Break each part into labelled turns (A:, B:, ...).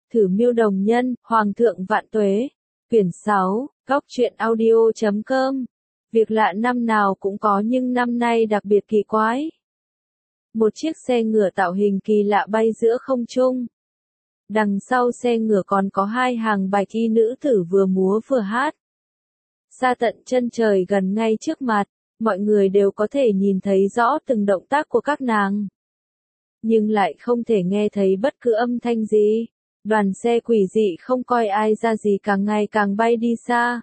A: Thử miêu đồng nhân, Hoàng thượng vạn tuế. Quyển 6, Góc truyện audio.com. Việc lạ năm nào cũng có nhưng năm nay đặc biệt kỳ quái. Một chiếc xe ngựa tạo hình kỳ lạ bay giữa không trung. Đằng sau xe ngựa còn có hai hàng bạch y nữ tử vừa múa vừa hát. Xa tận chân trời gần ngay trước mặt, mọi người đều có thể nhìn thấy rõ từng động tác của các nàng. Nhưng lại không thể nghe thấy bất cứ âm thanh gì. Đoàn xe quỷ dị không coi ai ra gì càng ngày càng bay đi xa.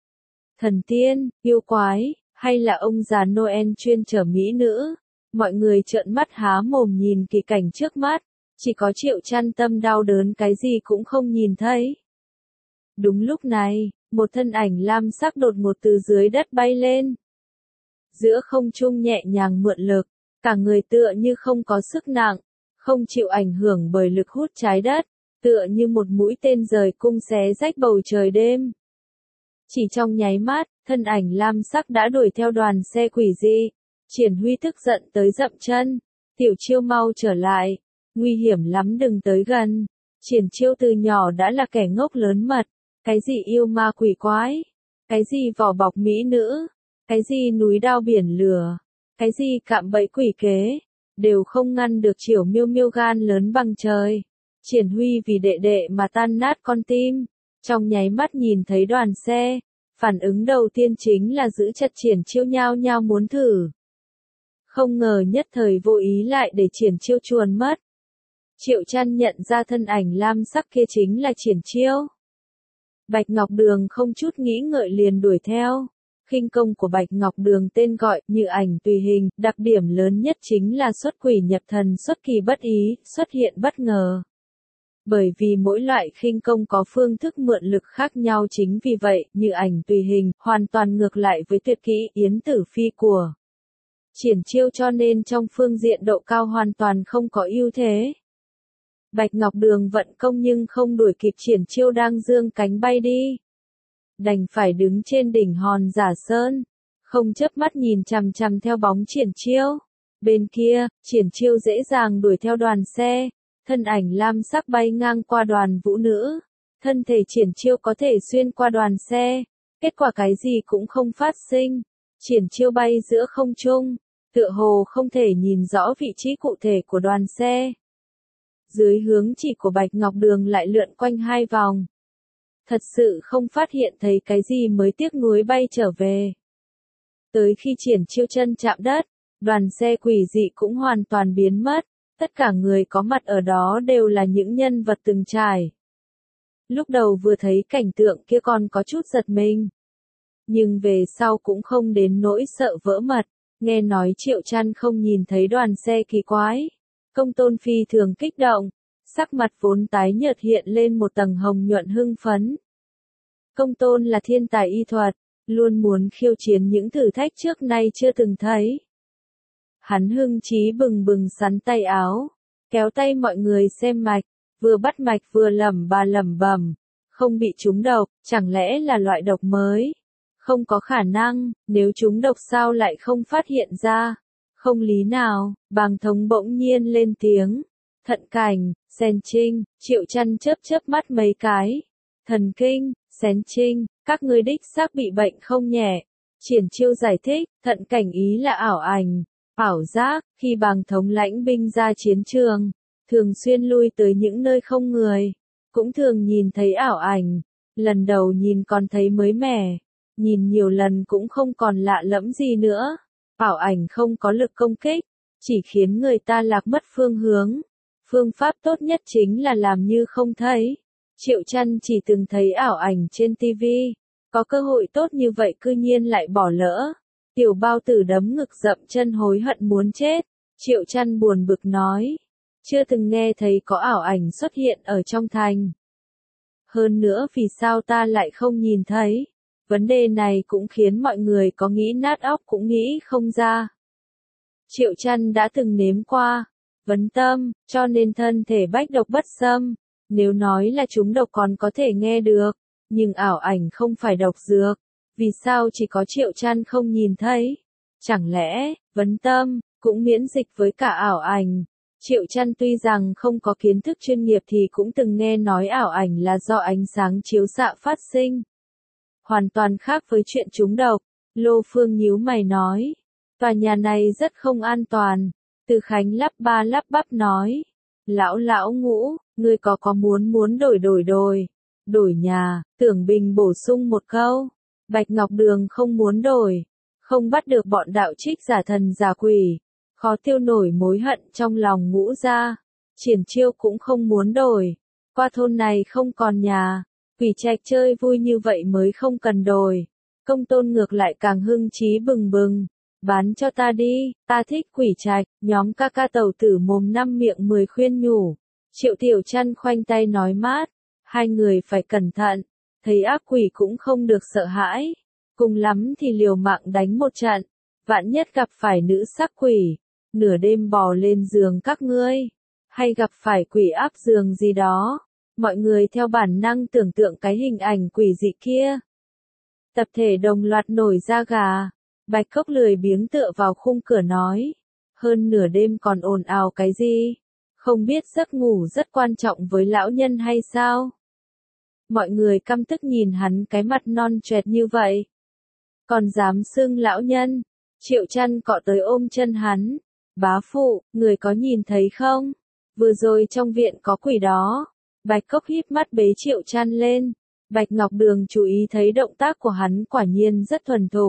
A: Thần tiên, yêu quái, hay là ông già Noel chuyên chở mỹ nữ, mọi người trợn mắt há mồm nhìn kỳ cảnh trước mắt, chỉ có Triệu Chăn tâm đau đớn cái gì cũng không nhìn thấy. Đúng lúc này, một thân ảnh lam sắc đột ngột từ dưới đất bay lên. Giữa không trung nhẹ nhàng mượn lực, cả người tựa như không có sức nặng, không chịu ảnh hưởng bởi lực hút trái đất, tựa như một mũi tên rời cung xé rách bầu trời đêm. Chỉ trong nháy mắt, thân ảnh lam sắc đã đuổi theo đoàn xe quỷ dị. Triển Huy tức giận tới dậm chân. Tiểu Chiêu mau trở lại. Nguy hiểm lắm đừng tới gần. Triển Chiêu từ nhỏ đã là kẻ ngốc lớn mật. Cái gì yêu ma quỷ quái? Cái gì vỏ bọc mỹ nữ? Cái gì núi đao biển lửa? Cái gì cạm bẫy quỷ kế? Đều không ngăn được Triểu Miêu Miêu gan lớn bằng trời. Triển Huy vì đệ đệ mà tan nát con tim. Trong nháy mắt nhìn thấy đoàn xe, phản ứng đầu tiên chính là giữ chặt Triển Chiêu nhao nhao muốn thử. Không ngờ nhất thời vô ý lại để Triển Chiêu chuồn mất. Triệu Chăn nhận ra thân ảnh lam sắc kia chính là Triển Chiêu. Bạch Ngọc Đường không chút nghĩ ngợi liền đuổi theo. Khinh công của Bạch Ngọc Đường tên gọi Như Ảnh Tùy Hình, đặc điểm lớn nhất chính là xuất quỷ nhập thần, xuất kỳ bất ý, xuất hiện bất ngờ. Bởi vì mỗi loại khinh công có phương thức mượn lực khác nhau, chính vì vậy, Như Ảnh Tùy Hình, hoàn toàn ngược lại với tuyệt kỹ Yến Tử Phi của Triển Chiêu, cho nên trong phương diện độ cao hoàn toàn không có ưu thế. Bạch Ngọc Đường vận công nhưng không đuổi kịp Triển Chiêu đang dương cánh bay đi. Đành phải đứng trên đỉnh hòn Giả Sơn, không chớp mắt nhìn chằm chằm theo bóng Triển Chiêu. Bên kia, Triển Chiêu dễ dàng đuổi theo đoàn xe. Thân ảnh lam sắc bay ngang qua đoàn vũ nữ. Thân thể Triển Chiêu có thể xuyên qua đoàn xe. Kết quả cái gì cũng không phát sinh. Triển Chiêu bay giữa không trung, tựa hồ không thể nhìn rõ vị trí cụ thể của đoàn xe. Dưới hướng chỉ của Bạch Ngọc Đường lại lượn quanh hai vòng. Thật sự không phát hiện thấy cái gì mới tiếc nuối bay trở về. Tới khi Triển Chiêu chân chạm đất, đoàn xe quỷ dị cũng hoàn toàn biến mất. Tất cả người có mặt ở đó đều là những nhân vật từng trải. Lúc đầu vừa thấy cảnh tượng kia còn có chút giật mình. Nhưng về sau cũng không đến nỗi sợ vỡ mật. Nghe nói Triệu Chăn không nhìn thấy đoàn xe kỳ quái. Công Tôn phi thường kích động. Sắc mặt vốn tái nhợt hiện lên một tầng hồng nhuận hưng phấn. Công Tôn là thiên tài y thuật, luôn muốn khiêu chiến những thử thách trước nay chưa từng thấy. Hắn hưng chí bừng bừng sắn tay áo, kéo tay mọi người xem mạch, vừa bắt mạch vừa lẩm bẩm, không bị trúng độc, chẳng lẽ là loại độc mới? Không có khả năng, nếu trúng độc sao lại không phát hiện ra? Không lý nào, Bàng Thống bỗng nhiên lên tiếng. Thận Cảnh, Sen Trinh, Triệu Chăn chớp mắt mấy cái. Thần Kinh, Sen Trinh, các ngươi đích xác bị bệnh không nhẹ. Triển Chiêu giải thích, Thận Cảnh ý là ảo ảnh. Ảo giác, khi Bàng Thống lãnh binh ra chiến trường, thường xuyên lui tới những nơi không người, cũng thường nhìn thấy ảo ảnh. Lần đầu nhìn còn thấy mới mẻ, nhìn nhiều lần cũng không còn lạ lẫm gì nữa. Ảo ảnh không có lực công kích, chỉ khiến người ta lạc mất phương hướng. Phương pháp tốt nhất chính là làm như không thấy. Triệu Chăn chỉ từng thấy ảo ảnh trên TV, có cơ hội tốt như vậy cư nhiên lại bỏ lỡ. Tiểu Bao Tử đấm ngực dậm chân hối hận muốn chết. Triệu Chăn buồn bực nói. Chưa từng nghe thấy có ảo ảnh xuất hiện ở trong thành. Hơn nữa vì sao ta lại không nhìn thấy? Vấn đề này cũng khiến mọi người có nghĩ nát óc cũng nghĩ không ra. Triệu Chăn đã từng nếm qua vấn tâm, cho nên thân thể bách độc bất xâm. Nếu nói là chúng độc còn có thể nghe được, nhưng ảo ảnh không phải độc dược. Vì sao chỉ có Triệu Chăn không nhìn thấy? Chẳng lẽ, vấn tâm, cũng miễn dịch với cả ảo ảnh? Triệu Chân tuy rằng không có kiến thức chuyên nghiệp thì cũng từng nghe nói ảo ảnh là do ánh sáng chiếu xạ phát sinh. Hoàn toàn khác với chuyện trúng độc. Lô Phương nhíu mày nói. Tòa nhà này rất không an toàn. Từ Khánh lắp ba lắp bắp nói. Lão Ngũ, ngươi có muốn đổi nhà, Tưởng Bình bổ sung một câu. Bạch Ngọc Đường không muốn đổi. Không bắt được bọn đạo trích giả thần giả quỷ. Khó tiêu nổi mối hận trong lòng Ngũ gia. Triển Chiêu cũng không muốn đổi. Qua thôn này không còn nhà. Quỷ trạch chơi vui như vậy mới không cần đổi. Công Tôn ngược lại càng hưng chí bừng bừng. Bán cho ta đi, ta thích quỷ trạch. Nhóm ca ca tàu tử mồm năm miệng 10 khuyên nhủ. Triệu Tiểu Chân khoanh tay nói mát. Hai người phải cẩn thận. Thấy ác quỷ cũng không được sợ hãi. Cùng lắm thì liều mạng đánh một trận. Vạn nhất gặp phải nữ sắc quỷ. Nửa đêm bò lên giường các ngươi. Hay gặp phải quỷ áp giường gì đó. Mọi người theo bản năng tưởng tượng cái hình ảnh quỷ dị kia. Tập thể đồng loạt nổi da gà. Bạch Cốc lười biếng tựa vào khung cửa nói. Hơn nửa đêm còn ồn ào cái gì? Không biết giấc ngủ rất quan trọng với lão nhân hay sao? Mọi người căm tức nhìn hắn cái mặt non choẹt như vậy. Còn dám xưng lão nhân. Triệu Chân cọ tới ôm chân hắn. Bá phụ, người có nhìn thấy không? Vừa rồi trong viện có quỷ đó. Bạch Cốc híp mắt bế Triệu Chân lên. Bạch Ngọc Đường chú ý thấy động tác của hắn quả nhiên rất thuần thục.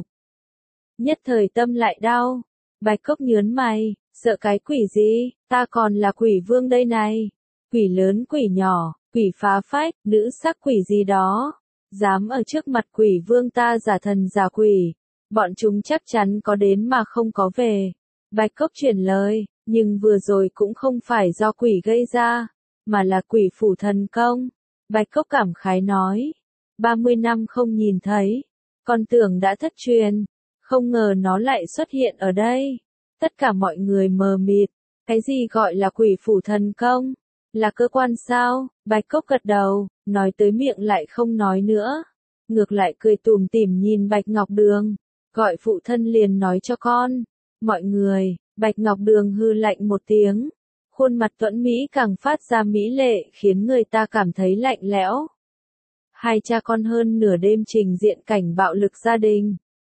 A: Nhất thời tâm lại đau. Bạch Cốc nhớn mày, sợ cái quỷ gì, ta còn là quỷ vương đây này. Quỷ lớn quỷ nhỏ, quỷ phá phách, nữ sắc quỷ gì đó. Dám ở trước mặt quỷ vương ta giả thần giả quỷ. Bọn chúng chắc chắn có đến mà không có về. Bạch Cốc chuyển lời, nhưng vừa rồi cũng không phải do quỷ gây ra, mà là quỷ phủ thần công. Bạch Cốc cảm khái nói, 30 năm không nhìn thấy, con tưởng đã thất truyền, không ngờ nó lại xuất hiện ở đây. Tất cả mọi người mờ mịt, cái gì gọi là quỷ phủ thần công? Là cơ quan sao? Bạch Cốc gật đầu, nói tới miệng lại không nói nữa. Ngược lại cười tủm tỉm nhìn Bạch Ngọc Đường, gọi phụ thân liền nói cho con. Mọi người, Bạch Ngọc Đường hư lạnh một tiếng. Khuôn mặt tuẫn Mỹ càng phát ra mỹ lệ khiến người ta cảm thấy lạnh lẽo. Hai cha con hơn nửa đêm trình diện cảnh bạo lực gia đình.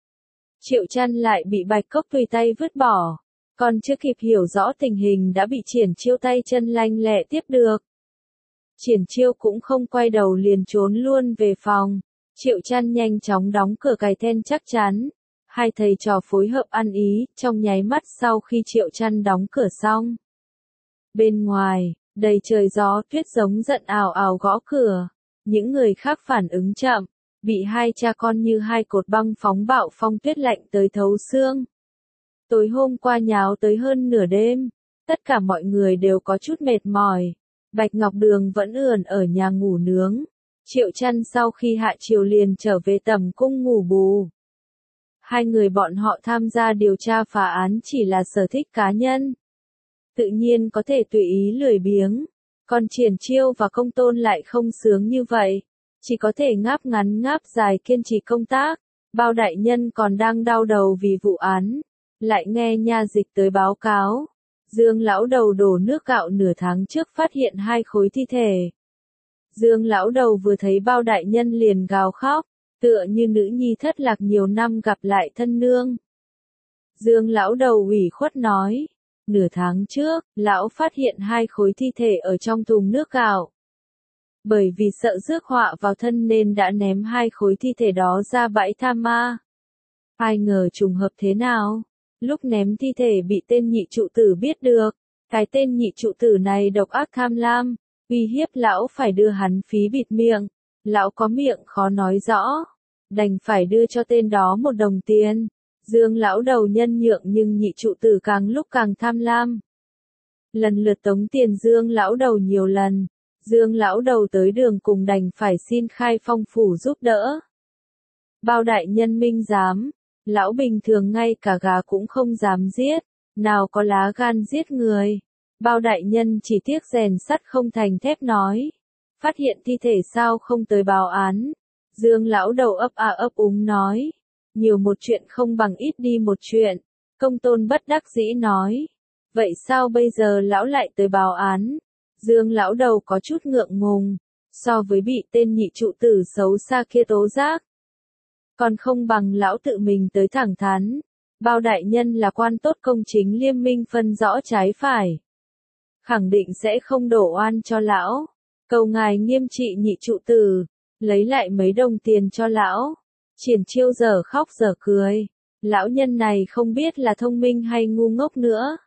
A: Triệu Chân lại bị Bạch Cốc tùy tay vứt bỏ. Còn chưa kịp hiểu rõ tình hình đã bị Triển Chiêu tay chân lanh lẹ tiếp được. Triển Chiêu cũng không quay đầu liền trốn luôn về phòng. Triệu Chân nhanh chóng đóng cửa cài then chắc chắn. Hai thầy trò phối hợp ăn ý, trong nháy mắt sau khi Triệu Chân đóng cửa xong. Bên ngoài, đầy trời gió tuyết giống giận ào ào gõ cửa. Những người khác phản ứng chậm, bị hai cha con như hai cột băng phóng bạo phong tuyết lạnh tới thấu xương. Tối hôm qua nháo tới hơn nửa đêm, tất cả mọi người đều có chút mệt mỏi. Bạch Ngọc Đường vẫn ườn ở nhà ngủ nướng. Triệu Chân sau khi hạ chiều liền trở về tầm cung ngủ bù. Hai người bọn họ tham gia điều tra phá án chỉ là sở thích cá nhân. Tự nhiên có thể tùy ý lười biếng. Còn Triển Chiêu và Công Tôn lại không sướng như vậy. Chỉ có thể ngáp ngắn ngáp dài kiên trì công tác. Bao đại nhân còn đang đau đầu vì vụ án. Lại nghe nha dịch tới báo cáo. Dương lão đầu đổ nước gạo nửa tháng trước phát hiện 2 khối thi thể. Dương lão đầu vừa thấy Bao đại nhân liền gào khóc. Tựa như nữ nhi thất lạc nhiều năm gặp lại thân nương. Dương lão đầu ủy khuất nói. Nửa tháng trước, lão phát hiện 2 khối thi thể ở trong thùng nước gạo. Bởi vì sợ rước họa vào thân nên đã ném 2 khối thi thể đó ra bãi tha ma. Ai ngờ trùng hợp thế nào? Lúc ném thi thể bị tên nhị trụ tử biết được. Cái tên nhị trụ tử này độc ác tham lam, uy hiếp lão phải đưa hắn phí bịt miệng. Lão có miệng khó nói rõ, đành phải đưa cho tên đó 1 đồng tiền. Dương lão đầu nhân nhượng nhưng nhị trụ tử càng lúc càng tham lam. Lần lượt tống tiền Dương lão đầu nhiều lần. Dương lão đầu tới đường cùng đành phải xin Khai Phong phủ giúp đỡ. Bao đại nhân minh dám, lão bình thường ngay cả gà cũng không dám giết, nào có lá gan giết người. Bao đại nhân chỉ tiếc rèn sắt không thành thép nói. Phát hiện thi thể sao không tới báo án. Dương lão đầu ấp a ấp úng nói. Nhiều một chuyện không bằng ít đi một chuyện. Công Tôn bất đắc dĩ nói. Vậy sao bây giờ lão lại tới báo án? Dương lão đầu có chút ngượng ngùng, so với bị tên nhị trụ tử xấu xa kia tố giác. Còn không bằng lão tự mình tới thẳng thắn. Bao đại nhân là quan tốt công chính liêm minh phân rõ trái phải. Khẳng định sẽ không đổ oan cho lão. Cầu ngài nghiêm trị nhị trụ tử, lấy lại mấy đồng tiền cho lão. Triển Chiêu giờ khóc giờ cười. Lão nhân này không biết là thông minh hay ngu ngốc nữa.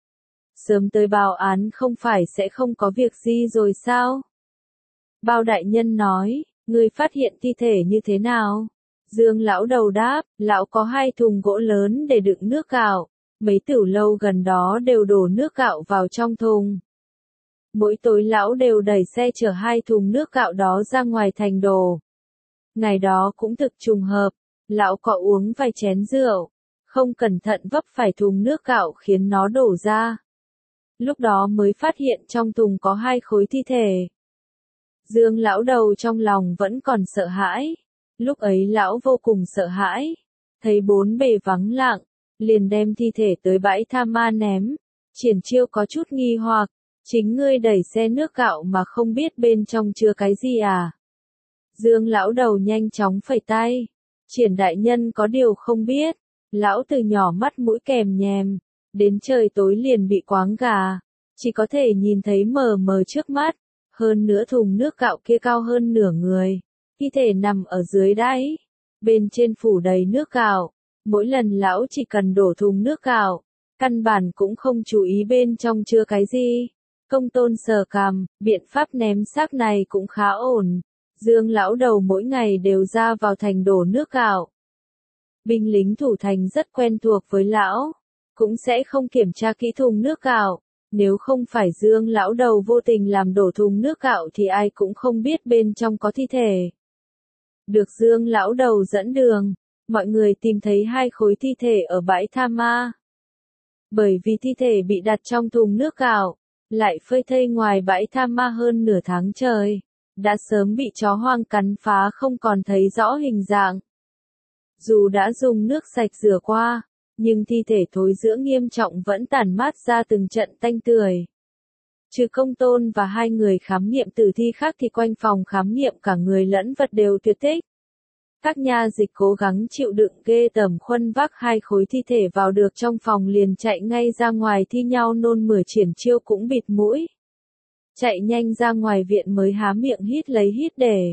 A: Sớm tới báo án không phải sẽ không có việc gì rồi sao? Bao đại nhân nói, người phát hiện thi thể như thế nào? Dương lão đầu đáp, lão có 2 thùng gỗ lớn để đựng nước gạo. Mấy tiểu lâu gần đó đều đổ nước gạo vào trong thùng. Mỗi tối lão đều đẩy xe chở 2 thùng nước gạo đó ra ngoài thành đổ. Ngày đó cũng thực trùng hợp, lão có uống vài chén rượu, không cẩn thận vấp phải thùng nước gạo khiến nó đổ ra. Lúc đó mới phát hiện trong thùng có 2 khối thi thể. Dương lão đầu trong lòng vẫn còn sợ hãi. Lúc ấy lão vô cùng sợ hãi. Thấy 4 bề vắng lặng, liền đem thi thể tới bãi tha ma ném. Triển Chiêu có chút nghi hoặc, chính ngươi đẩy xe nước gạo mà không biết bên trong chứa cái gì à? Dương lão đầu nhanh chóng phẩy tay. Triển đại nhân có điều không biết, lão từ nhỏ mắt mũi kèm nhèm, đến trời tối liền bị quáng gà, chỉ có thể nhìn thấy mờ mờ trước mắt, hơn nữa thùng nước gạo kia cao hơn nửa người, thi thể nằm ở dưới đáy, bên trên phủ đầy nước gạo, mỗi lần lão chỉ cần đổ thùng nước gạo, căn bản cũng không chú ý bên trong chứa cái gì. Công Tôn sờ cằm, biện pháp ném xác này cũng khá ổn. Dương lão đầu mỗi ngày đều ra vào thành đổ nước gạo. Binh lính thủ thành rất quen thuộc với lão, cũng sẽ không kiểm tra kỹ thùng nước gạo. Nếu không phải Dương lão đầu vô tình làm đổ thùng nước gạo thì ai cũng không biết bên trong có thi thể. Được Dương lão đầu dẫn đường, mọi người tìm thấy 2 khối thi thể ở bãi tha ma. Bởi vì thi thể bị đặt trong thùng nước gạo, lại phơi thây ngoài bãi tha ma hơn nửa tháng trời, đã sớm bị chó hoang cắn phá không còn thấy rõ hình dạng. Dù đã dùng nước sạch rửa qua, nhưng thi thể thối rữa nghiêm trọng vẫn tản mát ra từng trận tanh tưởi. Trừ Công Tôn và 2 người khám nghiệm tử thi khác thì quanh phòng khám nghiệm cả người lẫn vật đều tuyệt tích. Các nha dịch cố gắng chịu đựng ghê tởm khuân vác 2 khối thi thể vào được trong phòng liền chạy ngay ra ngoài thi nhau nôn mửa. Triển Chiêu cũng bịt mũi. Chạy nhanh ra ngoài viện mới há miệng hít lấy hít để.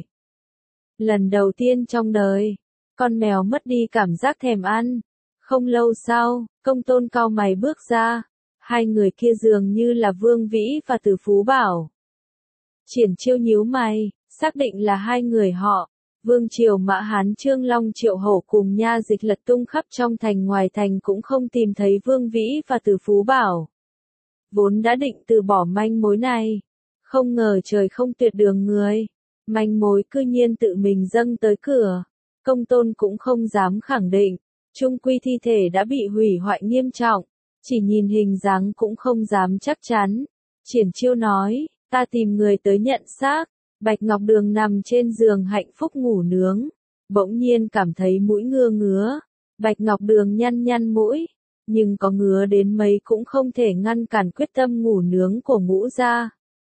A: Lần đầu tiên trong đời, con mèo mất đi cảm giác thèm ăn. Không lâu sau, Công Tôn cau mày bước ra. 2 người kia dường như là Vương Vĩ và Từ Phú Bảo. Triển Chiêu nhíu mày, xác định là 2 người họ. Vương Triều Mã Hán Trương Long Triệu Hổ cùng nha dịch lật tung khắp trong thành ngoài thành cũng không tìm thấy Vương Vĩ và Từ Phú Bảo. Vốn đã định từ bỏ manh mối này, không ngờ trời không tuyệt đường người, manh mối cư nhiên tự mình dâng tới cửa. Công Tôn cũng không dám khẳng định, chung quy thi thể đã bị hủy hoại nghiêm trọng, chỉ nhìn hình dáng cũng không dám chắc chắn. Triển Chiêu nói, ta tìm người tới nhận xác. Bạch Ngọc Đường nằm trên giường hạnh phúc ngủ nướng, bỗng nhiên cảm thấy mũi ngứa ngứa. Bạch Ngọc Đường nhăn nhăn mũi, nhưng có ngứa đến mấy cũng không thể ngăn cản quyết tâm ngủ nướng của Ngũ gia.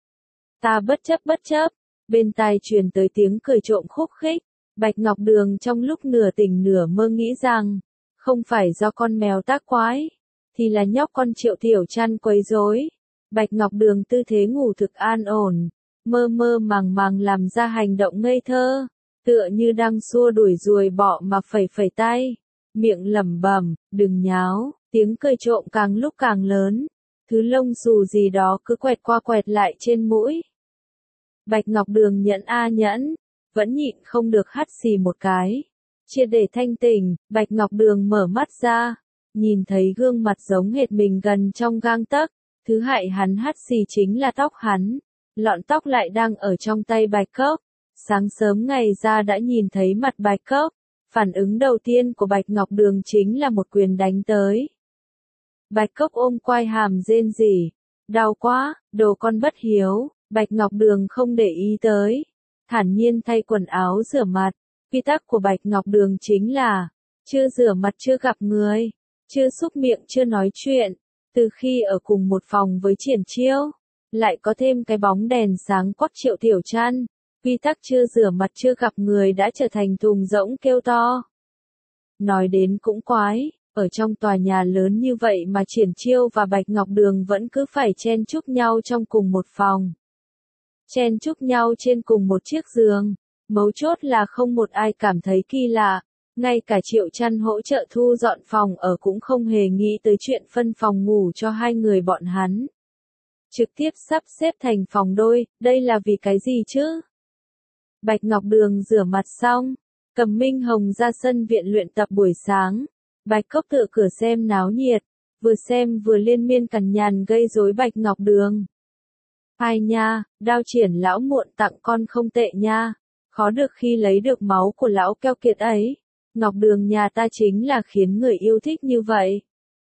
A: Ta bất chấp, bên tai truyền tới tiếng cười trộm khúc khích. Bạch Ngọc Đường trong lúc nửa tỉnh nửa mơ nghĩ rằng, không phải do con mèo tác quái, thì là nhóc con Triệu Tiểu Trăn quấy rối. Bạch Ngọc Đường tư thế ngủ thực an ổn, mơ mơ màng màng làm ra hành động ngây thơ, tựa như đang xua đuổi ruồi bọ mà phẩy phẩy tay, miệng lẩm bẩm, đừng nháo, tiếng cười trộm càng lúc càng lớn, thứ lông xù gì đó cứ quẹt qua quẹt lại trên mũi. Bạch Ngọc Đường nhẫn a nhẫn, vẫn nhịn không được hắt xì một cái. Triệt để thanh tỉnh, Bạch Ngọc Đường mở mắt ra, nhìn thấy gương mặt giống hệt mình gần trong gang tấc, thứ hại hắn hắt xì chính là tóc hắn. Lọn tóc lại đang ở trong tay Bạch Cốc. Sáng sớm ngày ra đã nhìn thấy mặt Bạch Cốc. Phản ứng đầu tiên của Bạch Ngọc Đường chính là một quyền đánh tới. Bạch Cốc ôm quai hàm rên rỉ. Đau quá, đồ con bất hiếu. Bạch Ngọc Đường không để ý tới. Thản nhiên thay quần áo rửa mặt. Quy tắc của Bạch Ngọc Đường chính là chưa rửa mặt chưa gặp người, chưa xúc miệng chưa nói chuyện, Từ khi ở cùng một phòng với Triển Chiêu, lại có thêm cái bóng đèn sáng quắc Triệu Tiểu Trăn, quy tắc chưa rửa mặt chưa gặp người đã trở thành thùng rỗng kêu to. Nói đến cũng quái, ở trong tòa nhà lớn như vậy mà Triển Chiêu và Bạch Ngọc Đường vẫn cứ phải chen chúc nhau trong cùng một phòng. Chen chúc nhau trên cùng một chiếc giường, mấu chốt là không một ai cảm thấy kỳ lạ, ngay cả Triệu Trăn hỗ trợ thu dọn phòng ở cũng không hề nghĩ tới chuyện phân phòng ngủ cho hai người bọn hắn. Trực tiếp sắp xếp thành phòng đôi, đây là vì cái gì chứ? Bạch Ngọc Đường rửa mặt xong, cầm Minh Hồng ra sân viện luyện tập buổi sáng. Bạch Cốc tựa cửa xem náo nhiệt, vừa xem vừa liên miên cằn nhằn gây rối Bạch Ngọc Đường. Ai nha, Đao Triển lão muộn tặng con không tệ nha, khó được khi lấy được máu của lão keo kiệt ấy. Ngọc Đường nhà ta chính là khiến người yêu thích như vậy.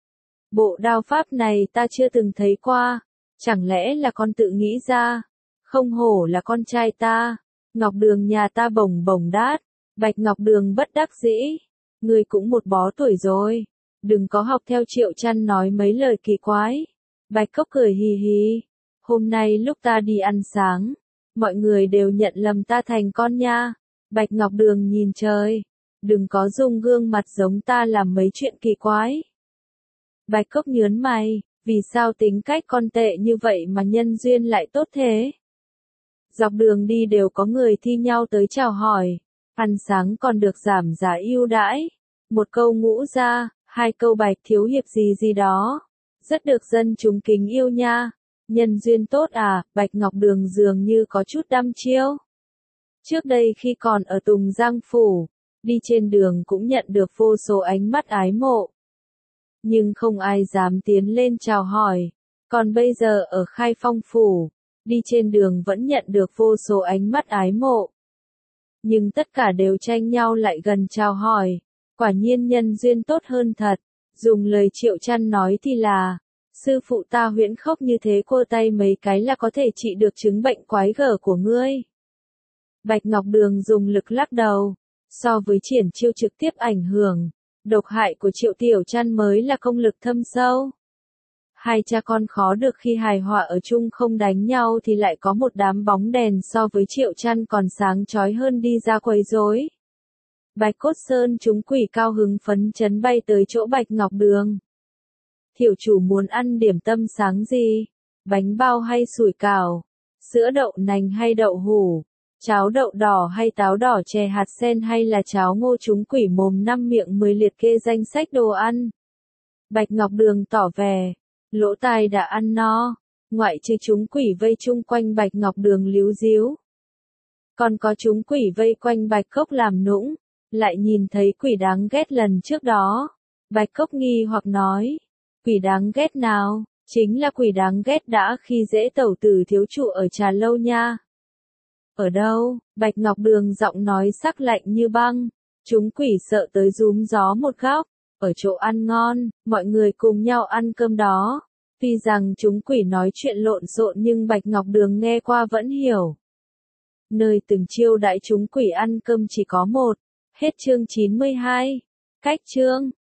A: Bộ đao pháp này ta chưa từng thấy qua, chẳng lẽ là con tự nghĩ ra? Không hổ là con trai ta. Ngọc Đường nhà ta bồng bồng đát. Bạch Ngọc Đường bất đắc dĩ. Người cũng một bó tuổi rồi. Đừng có học theo Triệu Trăn nói mấy lời kỳ quái. Bạch Cốc cười hì hì. Hôm nay lúc ta đi ăn sáng, mọi người đều nhận lầm ta thành con nha. Bạch Ngọc Đường nhìn trời. Đừng có dùng gương mặt giống ta làm mấy chuyện kỳ quái. Bạch Cốc nhớn mày. Vì sao tính cách con tệ như vậy mà nhân duyên lại tốt thế? Dọc đường đi đều có người thi nhau tới chào hỏi. Ăn sáng còn được giảm giá ưu đãi. Một câu ngũ ra, hai câu Bạch thiếu hiệp gì gì đó. Rất được dân chúng kính yêu nha. Nhân duyên tốt à, Bạch Ngọc Đường dường như có chút đăm chiêu. Trước đây khi còn ở Tùng Giang Phủ, đi trên đường cũng nhận được vô số ánh mắt ái mộ. Nhưng không ai dám tiến lên chào hỏi. Còn bây giờ ở Khai Phong Phủ, đi trên đường vẫn nhận được vô số ánh mắt ái mộ. Nhưng tất cả đều tranh nhau lại gần chào hỏi. Quả nhiên nhân duyên tốt hơn thật. Dùng lời Triệu Trăn nói thì là, sư phụ ta huyễn khốc như thế cô tay mấy cái là có thể trị được chứng bệnh quái gở của ngươi. Bạch Ngọc Đường dùng lực lắc đầu. So với Triển Chiêu trực tiếp ảnh hưởng, độc hại của Triệu Tiểu Trăn mới là công lực thâm sâu. Hai cha con khó được khi hài hòa ở chung, không đánh nhau thì lại có một đám bóng đèn so với Triệu Trăn còn sáng chói hơn đi ra quấy rối. Bạch Cốt Sơn chúng quỷ cao hứng phấn chấn bay tới chỗ Bạch Ngọc Đường. Thiểu chủ muốn ăn điểm tâm sáng gì? Bánh bao hay sủi cảo? Sữa đậu nành hay đậu hủ? Cháo đậu đỏ hay táo đỏ chè hạt sen hay là cháo ngô? Chúng quỷ mồm năm miệng 10 liệt kê danh sách đồ ăn. Bạch Ngọc Đường tỏ vẻ, lỗ tai đã ăn no, ngoại trừ chúng quỷ vây chung quanh Bạch Ngọc Đường líu díu. Còn có chúng quỷ vây quanh Bạch Cốc làm nũng, lại nhìn thấy quỷ đáng ghét lần trước đó. Bạch Cốc nghi hoặc nói, quỷ đáng ghét nào? Chính là quỷ đáng ghét đã khi dễ tẩu tử thiếu trụ ở Trà Lâu nha. Ở đâu? Bạch Ngọc Đường giọng nói sắc lạnh như băng. Chúng quỷ sợ tới rúm gió một góc. Ở chỗ ăn ngon, mọi người cùng nhau ăn cơm đó. Tuy rằng chúng quỷ nói chuyện lộn xộn nhưng Bạch Ngọc Đường nghe qua vẫn hiểu. Nơi từng chiêu đãi chúng quỷ ăn cơm chỉ có một. Hết chương 92. Cách chương.